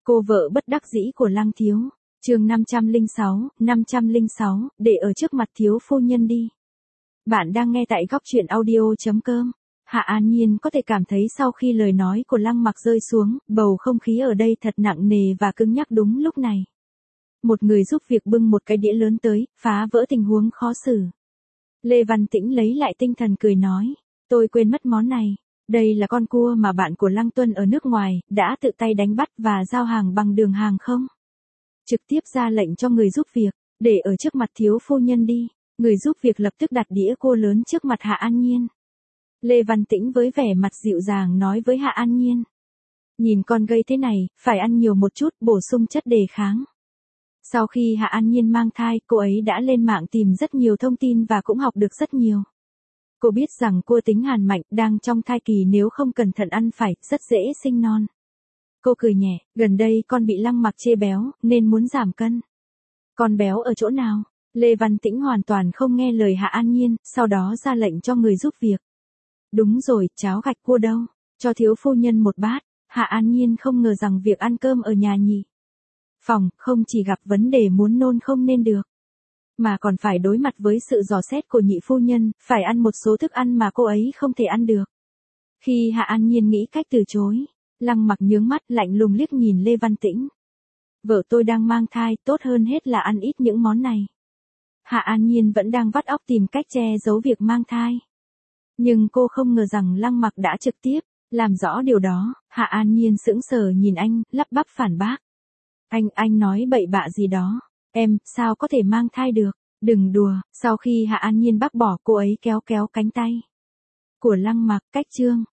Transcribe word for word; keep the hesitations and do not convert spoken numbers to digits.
Cô vợ bất đắc dĩ của Lăng Thiếu. Chương năm trăm lẻ sáu, năm trăm lẻ sáu, để ở trước mặt thiếu phu nhân đi. Bạn đang nghe tại góc truyện audio chấm com. Hạ An Nhiên có thể cảm thấy sau khi lời nói của Lăng Mặc rơi xuống, bầu không khí ở đây thật nặng nề và cứng nhắc đúng lúc này. Một người giúp việc bưng một cái đĩa lớn tới, phá vỡ tình huống khó xử. Lê Văn Tĩnh lấy lại tinh thần cười nói, tôi quên mất món này. Đây là con cua mà bạn của Lăng Tuân ở nước ngoài, đã tự tay đánh bắt và giao hàng bằng đường hàng không? Trực tiếp ra lệnh cho người giúp việc, để ở trước mặt thiếu phu nhân đi. Người giúp việc lập tức đặt đĩa cua lớn trước mặt Hạ An Nhiên. Lê Văn Tĩnh với vẻ mặt dịu dàng nói với Hạ An Nhiên. Nhìn con gây thế này, phải ăn nhiều một chút, bổ sung chất đề kháng. Sau khi Hạ An Nhiên mang thai, cô ấy đã lên mạng tìm rất nhiều thông tin và cũng học được rất nhiều. Cô biết rằng cua tính hàn mạnh, đang trong thai kỳ nếu không cẩn thận ăn phải, rất dễ sinh non. Cô cười nhẹ, gần đây con bị Lăng Mặc chê béo, nên muốn giảm cân. Con béo ở chỗ nào? Lê Văn Tĩnh hoàn toàn không nghe lời Hạ An Nhiên, sau đó ra lệnh cho người giúp việc. Đúng rồi, cháo gạch cua đâu? Cho thiếu phu nhân một bát. Hạ An Nhiên không ngờ rằng việc ăn cơm ở nhà nhị phòng không chỉ gặp vấn đề muốn nôn không nên được, mà còn phải đối mặt với sự dò xét của nhị phu nhân, phải ăn một số thức ăn mà cô ấy không thể ăn được. Khi Hạ An Nhiên nghĩ cách từ chối, Lăng Mặc nhướng mắt lạnh lùng liếc nhìn Lê Văn Tĩnh. Vợ tôi đang mang thai, tốt hơn hết là ăn ít những món này. Hạ An Nhiên vẫn đang vắt óc tìm cách che giấu việc mang thai. Nhưng cô không ngờ rằng Lăng Mặc đã trực tiếp làm rõ điều đó. Hạ An Nhiên sững sờ nhìn anh, lắp bắp phản bác. Anh, anh nói bậy bạ gì đó. Em, sao có thể mang thai được? Đừng đùa. Sau khi Hạ An Nhiên bác bỏ, cô ấy kéo kéo cánh tay của Lăng Mặc, cách chương.